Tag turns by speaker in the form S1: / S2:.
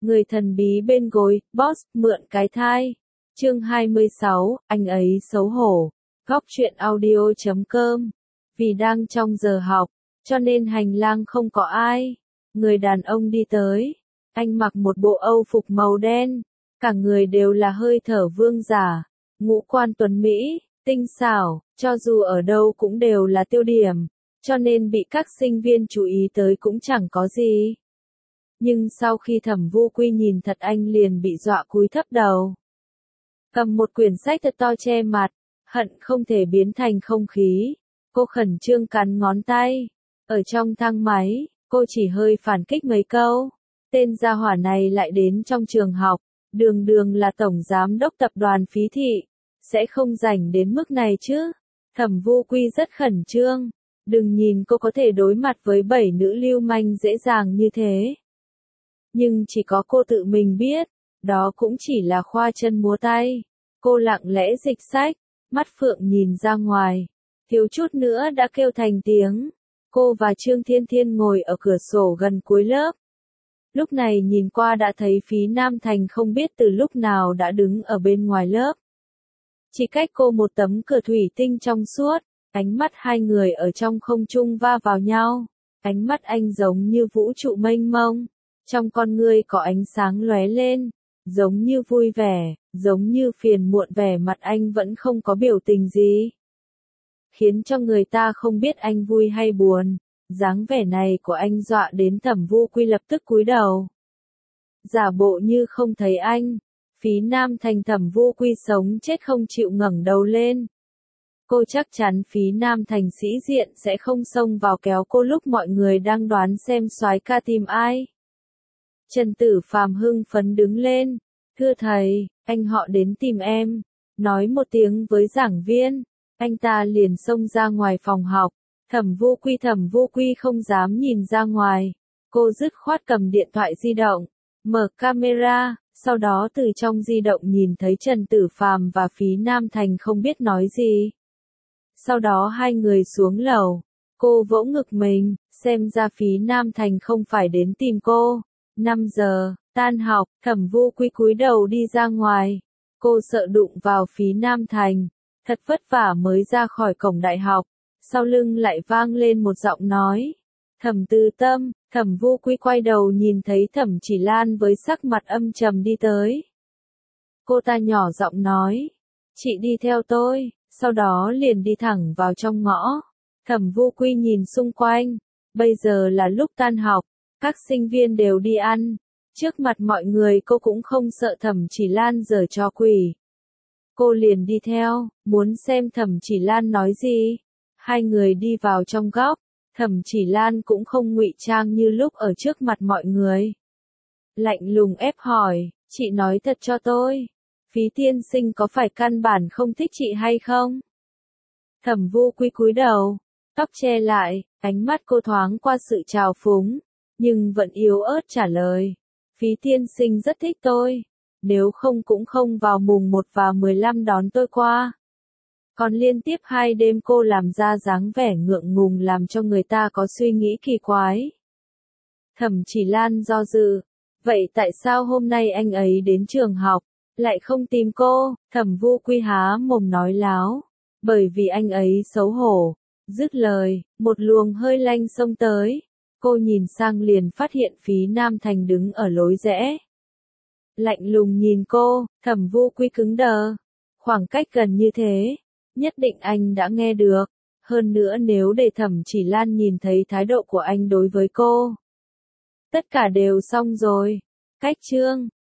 S1: Người thần bí bên gối, boss, mượn cái thai. Chương 26, anh ấy xấu hổ. Góc truyện audio.com. Vì đang trong giờ học, cho nên hành lang không có ai. Người đàn ông đi tới. Anh mặc một bộ âu phục màu đen. Cả người đều là hơi thở vương giả. Ngũ quan tuấn Mỹ, tinh xảo, cho dù ở đâu cũng đều là tiêu điểm. Cho nên bị các sinh viên chú ý tới cũng chẳng có gì. Nhưng sau khi Thẩm Vô Quy nhìn thật anh liền bị dọa cúi thấp đầu. Cầm một quyển sách thật to che mặt, hận không thể biến thành không khí. Cô khẩn trương cắn ngón tay. Ở trong thang máy, cô chỉ hơi phản kích mấy câu. Tên gia hỏa này lại đến trong trường học, đường đường là tổng giám đốc tập đoàn Phí Thị. Sẽ không rảnh đến mức này chứ. Thẩm Vô Quy rất khẩn trương. Đừng nhìn cô có thể đối mặt với 7 nữ lưu manh dễ dàng như thế. Nhưng chỉ có cô tự mình biết, đó cũng chỉ là khoa chân múa tay. Cô lặng lẽ dịch sách, mắt phượng nhìn ra ngoài, thiếu chút nữa đã kêu thành tiếng. Cô và Trương Thiên Thiên ngồi ở cửa sổ gần cuối lớp. Lúc này nhìn qua đã thấy Phí Nam Thành không biết từ lúc nào đã đứng ở bên ngoài lớp. Chỉ cách cô một tấm cửa thủy tinh trong suốt, ánh mắt hai người ở trong không trung va vào nhau. Ánh mắt anh giống như vũ trụ mênh mông. Trong con ngươi có ánh sáng lóe lên, giống như vui vẻ, giống như phiền muộn, vẻ mặt anh vẫn không có biểu tình gì. Khiến cho người ta không biết anh vui hay buồn, dáng vẻ này của anh dọa đến Thẩm Vô Quy lập tức cúi đầu. Giả bộ như không thấy anh, Phí Nam Thành Thẩm Vô Quy sống chết không chịu ngẩng đầu lên. Cô chắc chắn Phí Nam Thành sĩ diện sẽ không xông vào kéo cô lúc mọi người đang đoán xem soái ca tìm ai. Trần Tử Phàm hưng phấn đứng lên, thưa thầy, anh họ đến tìm em, nói một tiếng với giảng viên, anh ta liền xông ra ngoài phòng học. Thẩm Vô Quy không dám nhìn ra ngoài, cô dứt khoát cầm điện thoại di động, mở camera, sau đó từ trong di động nhìn thấy Trần Tử Phàm và Phí Nam Thành không biết nói gì. Sau đó hai người xuống lầu, cô vỗ ngực mình, xem ra Phí Nam Thành không phải đến tìm cô. 5 giờ, tan học, Thẩm Vô Quy cúi đầu đi ra ngoài. Cô sợ đụng vào Phí Nam Thành, thật vất vả mới ra khỏi cổng đại học. Sau lưng lại vang lên một giọng nói. Thẩm Tư Tâm. Thẩm Vô Quy quay đầu nhìn thấy Thẩm Chỉ Lan với sắc mặt âm trầm đi tới. Cô ta nhỏ giọng nói, chị đi theo tôi, sau đó liền đi thẳng vào trong ngõ. Thẩm Vô Quy nhìn xung quanh, bây giờ là lúc tan học. Các sinh viên đều đi ăn, trước mặt mọi người cô cũng không sợ Thẩm Chỉ Lan giở trò quỷ. Cô liền đi theo, muốn xem Thẩm Chỉ Lan nói gì. Hai người đi vào trong góc, Thẩm Chỉ Lan cũng không ngụy trang như lúc ở trước mặt mọi người. Lạnh lùng ép hỏi, chị nói thật cho tôi, Phí tiên sinh có phải căn bản không thích chị hay không? Thẩm Vô Quy cúi đầu, tóc che lại, ánh mắt cô thoáng qua sự trào phúng. Nhưng vẫn yếu ớt trả lời. Phí tiên sinh rất thích tôi. Nếu không cũng không vào mùng 1 và 15 đón tôi qua. Còn liên tiếp 2 đêm cô làm ra dáng vẻ ngượng ngùng làm cho người ta có suy nghĩ kỳ quái. Thẩm Chỉ Lan do dự. Vậy tại sao hôm nay anh ấy đến trường học, lại không tìm cô? Thẩm Vô Quy há mồm nói láo. Bởi vì anh ấy xấu hổ. Dứt lời, một luồng hơi lanh xông tới. Cô nhìn sang liền phát hiện Phí Nam Thành đứng ở lối rẽ. Lạnh lùng nhìn cô, Thẩm Vô Quy cứng đờ. Khoảng cách gần như thế, nhất định anh đã nghe được. Hơn nữa nếu để Thẩm Chỉ Lan nhìn thấy thái độ của anh đối với cô, tất cả đều xong rồi. Cách chương